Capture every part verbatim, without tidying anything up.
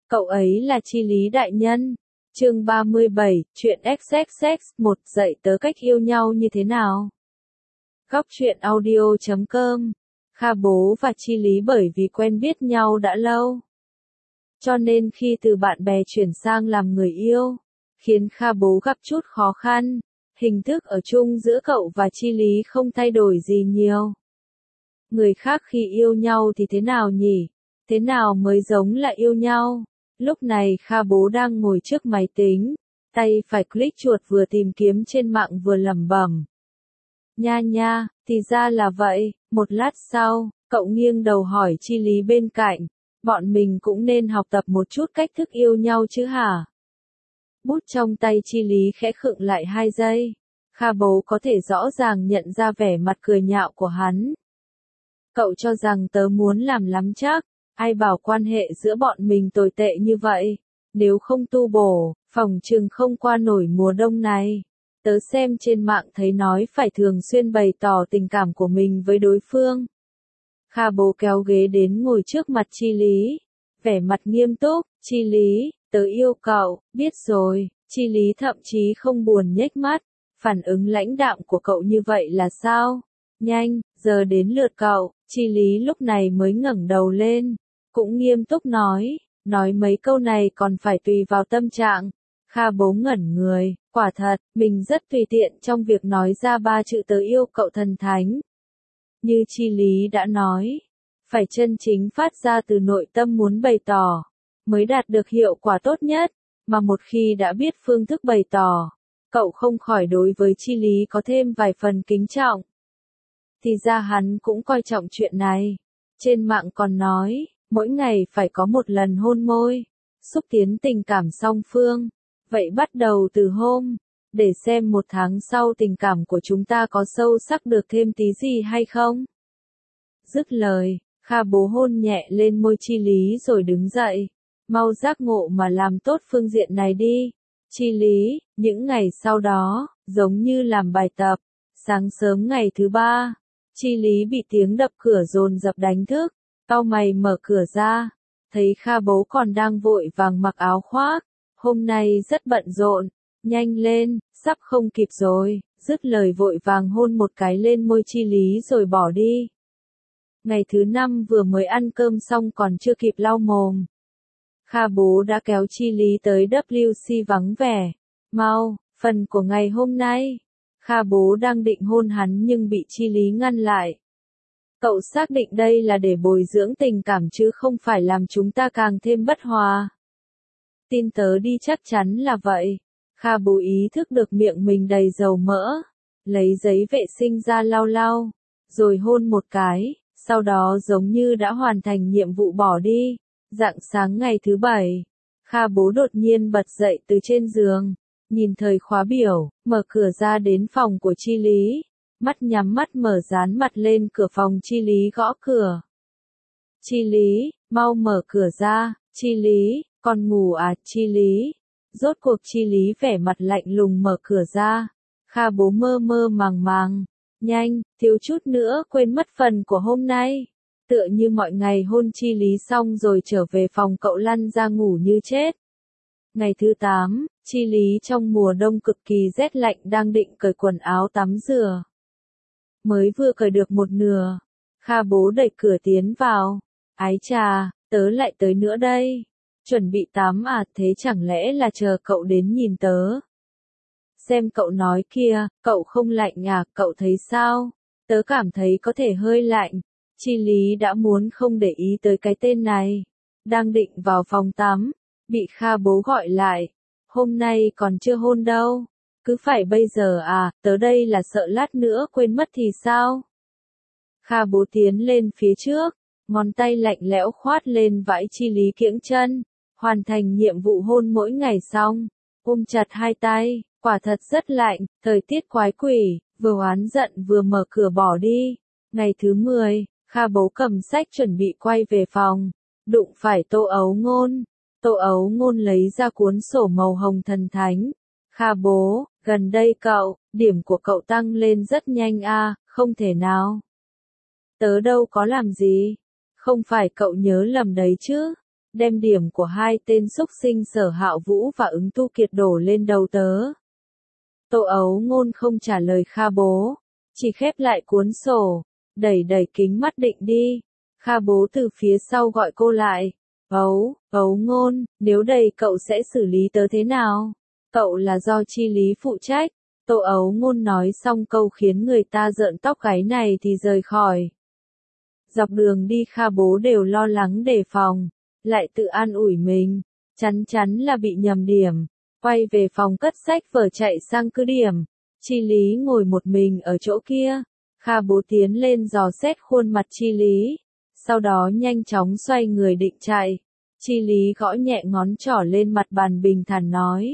Cậu ấy là Chi Lý đại nhân. Chương ba mươi bảy, chuyện ích ích ích, một dạy tớ cách yêu nhau như thế nào. Góc truyện audio chấm com. Kha Bố và Chi Lý bởi vì quen biết nhau đã lâu, cho nên khi từ bạn bè chuyển sang làm người yêu, khiến Kha Bố gặp chút khó khăn. Hình thức ở chung giữa cậu và Chi Lý không thay đổi gì nhiều. Người khác khi yêu nhau thì thế nào nhỉ? Thế nào mới giống là yêu nhau? Lúc này Kha Bố đang ngồi trước máy tính, tay phải click chuột vừa tìm kiếm trên mạng vừa lẩm bẩm. Nha nha, thì ra là vậy. Một lát sau, cậu nghiêng đầu hỏi Chi Lý bên cạnh, bọn mình cũng nên học tập một chút cách thức yêu nhau chứ hả? Bút trong tay Chi Lý khẽ khựng lại hai giây. Kha Bố có thể rõ ràng nhận ra vẻ mặt cười nhạo của hắn. Cậu cho rằng tớ muốn làm lắm chắc, ai bảo quan hệ giữa bọn mình tồi tệ như vậy, nếu không tu bổ, phòng chừng không qua nổi mùa đông này. Tớ xem trên mạng thấy nói phải thường xuyên bày tỏ tình cảm của mình với đối phương. Kha Bố kéo ghế đến ngồi trước mặt Chi Lý, vẻ mặt nghiêm túc. Chi Lý, tớ yêu cậu, biết rồi. Chi Lý thậm chí không buồn nhếch mắt, phản ứng lãnh đạm của cậu như vậy là sao? Nhanh, giờ đến lượt cậu. Chi Lý lúc này mới ngẩng đầu lên, cũng nghiêm túc nói, nói mấy câu này còn phải tùy vào tâm trạng. Kha Bố ngẩn người, quả thật, mình rất tùy tiện trong việc nói ra ba chữ tớ yêu cậu thần thánh. Như Chi Lý đã nói, phải chân chính phát ra từ nội tâm muốn bày tỏ, mới đạt được hiệu quả tốt nhất, mà một khi đã biết phương thức bày tỏ, cậu không khỏi đối với Chi Lý có thêm vài phần kính trọng. Thì ra hắn cũng coi trọng chuyện này. Trên mạng còn nói, mỗi ngày phải có một lần hôn môi, xúc tiến tình cảm song phương. Vậy bắt đầu từ hôm, để xem một tháng sau tình cảm của chúng ta có sâu sắc được thêm tí gì hay không. Dứt lời, Kha Bố hôn nhẹ lên môi Chi Lý rồi đứng dậy. Mau giác ngộ mà làm tốt phương diện này đi. Chi Lý, những ngày sau đó, giống như làm bài tập. Sáng sớm ngày thứ ba, Chi Lý bị tiếng đập cửa dồn dập đánh thức, cau mày mở cửa ra, thấy Kha Bố còn đang vội vàng mặc áo khoác, hôm nay rất bận rộn, nhanh lên, sắp không kịp rồi, dứt lời vội vàng hôn một cái lên môi Chi Lý rồi bỏ đi. Ngày thứ năm vừa mới ăn cơm xong còn chưa kịp lau mồm, Kha Bố đã kéo Chi Lý tới W C vắng vẻ. Mau, phần của ngày hôm nay. Kha Bố đang định hôn hắn nhưng bị Chi Lý ngăn lại. Cậu xác định đây là để bồi dưỡng tình cảm chứ không phải làm chúng ta càng thêm bất hòa. Tin tớ đi, chắc chắn là vậy. Kha Bố ý thức được miệng mình đầy dầu mỡ, lấy giấy vệ sinh ra lau lau, rồi hôn một cái, sau đó giống như đã hoàn thành nhiệm vụ bỏ đi. Rạng sáng ngày thứ bảy, Kha Bố đột nhiên bật dậy từ trên giường, nhìn thời khóa biểu, mở cửa ra đến phòng của Chi Lý, mắt nhắm mắt mở dán mặt lên cửa phòng. Chi Lý gõ cửa. Chi Lý, mau mở cửa ra. Chi Lý, còn ngủ à? Chi Lý. Rốt cuộc Chi Lý vẻ mặt lạnh lùng mở cửa ra. Kha Bố mơ mơ màng màng, nhanh, thiếu chút nữa quên mất phần của hôm nay. Tựa như mọi ngày hôn Chi Lý xong rồi trở về phòng cậu lăn ra ngủ như chết. Ngày thứ tám, Chi Lý trong mùa đông cực kỳ rét lạnh đang định cởi quần áo tắm rửa. Mới vừa cởi được một nửa, Kha Bố đẩy cửa tiến vào. Ái chà, tớ lại tới nữa đây. Chuẩn bị tắm à? Thế chẳng lẽ là chờ cậu đến nhìn tớ? Xem cậu nói kia, cậu không lạnh à? Cậu thấy sao? Tớ cảm thấy có thể hơi lạnh. Chi Lý đã muốn không để ý tới cái tên này, đang định vào phòng tắm, bị Kha Bố gọi lại. Hôm nay còn chưa hôn đâu, cứ phải bây giờ à? Tớ đây là sợ lát nữa quên mất thì sao? Kha Bố tiến lên phía trước, ngón tay lạnh lẽo khoát lên vãi Chi Lý kiễng chân, hoàn thành nhiệm vụ hôn mỗi ngày xong, ôm chặt hai tay, quả thật rất lạnh, thời tiết quái quỷ, vừa oán giận vừa mở cửa bỏ đi. Ngày thứ mười, Kha Bố cầm sách chuẩn bị quay về phòng, đụng phải Tô Ấu Ngôn. Tô Ấu Ngôn lấy ra cuốn sổ màu hồng thần thánh. Kha Bố, gần đây cậu, điểm của cậu tăng lên rất nhanh a. Không thể nào. Tớ đâu có làm gì. Không phải cậu nhớ lầm đấy chứ. đem điểm của hai tên xúc sinh Sở Hạo Vũ và Ứng Tu Kiệt đổ lên đầu tớ. Tô Ấu Ngôn không trả lời Kha Bố, chỉ khép lại cuốn sổ, đẩy đẩy kính mắt định đi. Kha Bố từ phía sau gọi cô lại. Ấu, Ấu Ngôn, nếu đầy cậu sẽ xử lý tớ thế nào? Cậu là do Chi Lý phụ trách. Tô Ấu Ngôn nói xong câu khiến người ta rợn tóc gáy này thì rời khỏi. Dọc đường đi Kha Bố đều lo lắng đề phòng, lại tự an ủi mình, chắn chắn là bị nhầm điểm. Quay về phòng cất sách vở chạy sang cứ điểm. Chi Lý ngồi một mình ở chỗ kia. Kha Bố tiến lên dò xét khuôn mặt Chi Lý, sau đó nhanh chóng xoay người định chạy. Chi Lý gõ nhẹ ngón trỏ lên mặt bàn bình thản nói.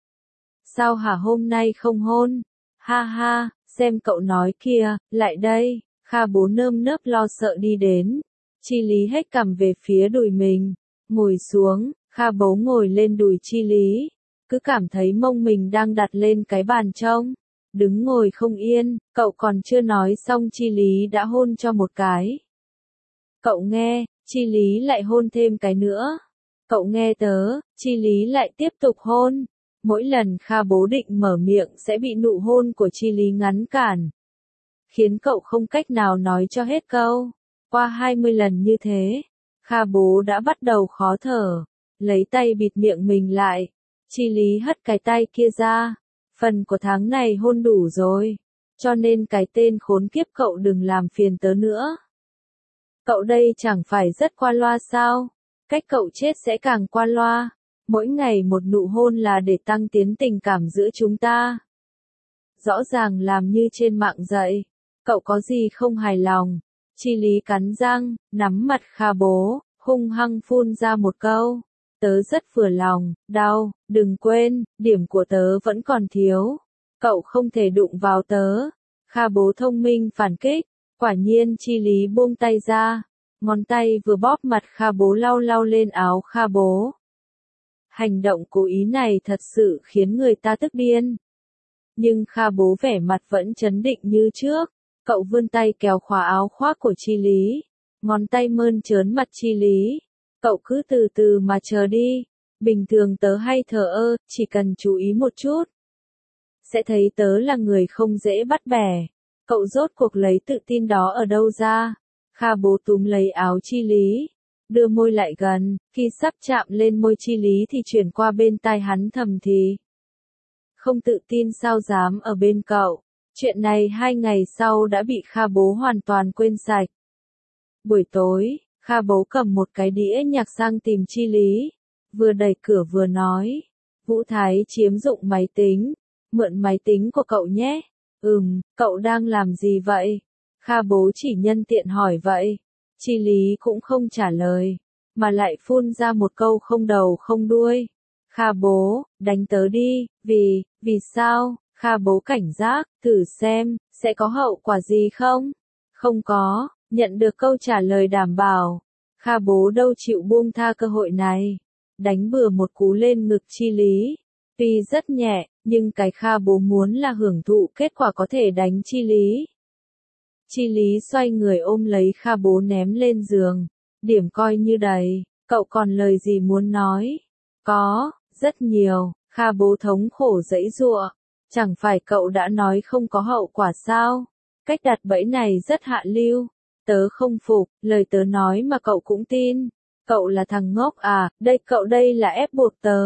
Sao hả, hôm nay không hôn? Ha ha, xem cậu nói kìa, lại đây. Kha Bố nơm nớp lo sợ đi đến. Chi Lý hết cằm về phía đùi mình, ngồi xuống. Kha Bố ngồi lên đùi Chi Lý, cứ cảm thấy mông mình đang đặt lên cái bàn trông, đứng ngồi không yên. Cậu còn chưa nói xong Chi Lý đã hôn cho một cái. Cậu nghe, Chi Lý lại hôn thêm cái nữa. Cậu nghe tớ, Chi Lý lại tiếp tục hôn. Mỗi lần Kha Bố định mở miệng sẽ bị nụ hôn của Chi Lý ngăn cản, khiến cậu không cách nào nói cho hết câu. Qua hai mươi lần như thế, Kha Bố đã bắt đầu khó thở, lấy tay bịt miệng mình lại. Chi Lý hất cái tay kia ra. Phần của tháng này hôn đủ rồi, cho nên cái tên khốn kiếp cậu đừng làm phiền tớ nữa. Cậu đây chẳng phải rất qua loa sao? Cách cậu chết sẽ càng qua loa. Mỗi ngày một nụ hôn là để tăng tiến tình cảm giữa chúng ta. Rõ ràng làm như trên mạng dạy. Cậu có gì không hài lòng? Chi Lý cắn răng, nắm mặt Kha Bố, hung hăng phun ra một câu. Tớ rất vừa lòng, đau, đừng quên, điểm của tớ vẫn còn thiếu. Cậu không thể đụng vào tớ. Kha Bố thông minh phản kích. Quả nhiên Chi Lý buông tay ra. Ngón tay vừa bóp mặt Kha Bố lau lau lên áo Kha Bố. Hành động cố ý này thật sự khiến người ta tức điên. Nhưng Kha Bố vẻ mặt vẫn trấn định như trước. Cậu vươn tay kéo khóa áo khoác của Chi Lý. Ngón tay mơn trớn mặt Chi Lý. Cậu cứ từ từ mà chờ đi. Bình thường tớ hay thờ ơ, chỉ cần chú ý một chút, sẽ thấy tớ là người không dễ bắt bẻ. Cậu rốt cuộc lấy tự tin đó ở đâu ra? Kha Bố túm lấy áo Chi Lý, đưa môi lại gần. Khi sắp chạm lên môi Chi Lý thì chuyển qua bên tai hắn thầm thì. Không tự tin sao dám ở bên cậu. Chuyện này hai ngày sau đã bị Kha Bố hoàn toàn quên sạch. Buổi tối, Kha Bố cầm một cái đĩa nhạc sang tìm Chi Lý, vừa đẩy cửa vừa nói. Vũ Thái chiếm dụng máy tính, mượn máy tính của cậu nhé. Ừm, cậu đang làm gì vậy? Kha Bố chỉ nhân tiện hỏi vậy. Chi Lý cũng không trả lời, mà lại phun ra một câu không đầu không đuôi. Kha Bố, đánh tớ đi. Vì, vì sao? Kha Bố cảnh giác, thử xem, sẽ có hậu quả gì không? Không có. Nhận được câu trả lời đảm bảo, Kha Bố đâu chịu buông tha cơ hội này. Đánh bừa một cú lên ngực Chi Lý. Tuy rất nhẹ, nhưng cái Kha Bố muốn là hưởng thụ kết quả có thể đánh Chi Lý. Chi Lý xoay người ôm lấy Kha Bố ném lên giường. Điểm coi như đầy, cậu còn lời gì muốn nói? Có, rất nhiều. Kha Bố thống khổ giãy giụa. Chẳng phải cậu đã nói không có hậu quả sao? Cách đặt bẫy này rất hạ lưu. Tớ không phục, lời tớ nói mà cậu cũng tin. Cậu là thằng ngốc à, đây cậu đây là ép buộc tớ.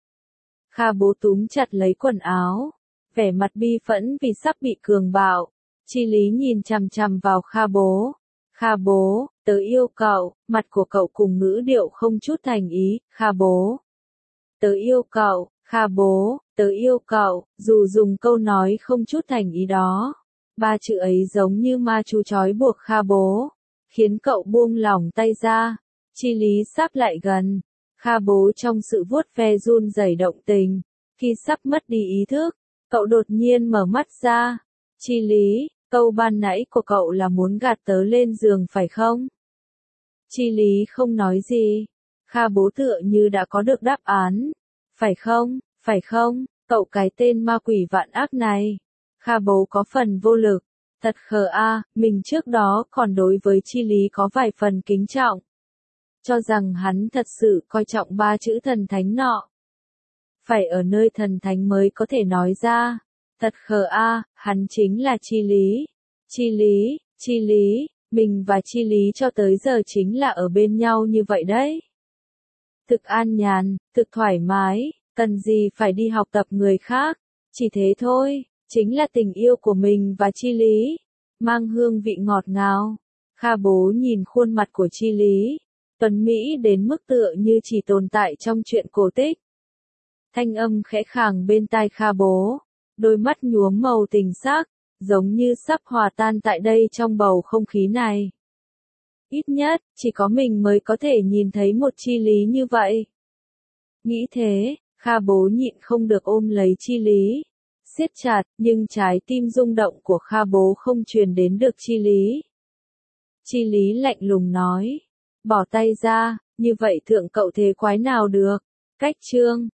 Kha Bố túm chặt lấy quần áo, vẻ mặt bi phẫn vì sắp bị cường bạo. Chi Lý nhìn chằm chằm vào Kha Bố. Kha Bố, tớ yêu cậu. Mặt của cậu cùng ngữ điệu không chút thành ý. Kha Bố, tớ yêu cậu. Kha Bố, tớ yêu cậu. Dù dùng câu nói không chút thành ý đó, ba chữ ấy giống như ma chú trói buộc Kha Bố, khiến cậu buông lỏng tay ra. Chi Lý sắp lại gần. Kha Bố trong sự vuốt ve run rẩy động tình. Khi sắp mất đi ý thức, cậu đột nhiên mở mắt ra. Chi Lý, câu ban nãy của cậu là muốn gạt tớ lên giường phải không? Chi Lý không nói gì. Kha Bố tựa như đã có được đáp án. Phải không, phải không, cậu cái tên ma quỷ vạn ác này. Kha Bố có phần vô lực. Thật khờ a, à, mình trước đó còn đối với Chi Lý có vài phần kính trọng. cho rằng hắn thật sự coi trọng ba chữ thần thánh nọ. Phải ở nơi thần thánh mới có thể nói ra. Thật khờ a, hắn chính là Chi Lý. Chi Lý, Chi Lý, mình và Chi Lý cho tới giờ chính là ở bên nhau như vậy đấy. Thực an nhàn, thực thoải mái, cần gì phải đi học tập người khác, chỉ thế thôi, chính là tình yêu của mình và Chi Lý, mang hương vị ngọt ngào. Kha Bố nhìn khuôn mặt của Chi Lý, tuấn mỹ đến mức tựa như chỉ tồn tại trong truyện cổ tích. Thanh âm khẽ khàng bên tai Kha Bố, đôi mắt nhuốm màu tình sắc, giống như sắp hòa tan tại đây trong bầu không khí này. Ít nhất, chỉ có mình mới có thể nhìn thấy một Chi Lý như vậy. Nghĩ thế, Kha Bố nhịn không được ôm lấy Chi Lý, siết chặt, nhưng trái tim rung động của Kha Bố không truyền đến được Chi Lý. Chi Lý lạnh lùng nói, bỏ tay ra, như vậy thượng cậu thế quái nào được. Cách chương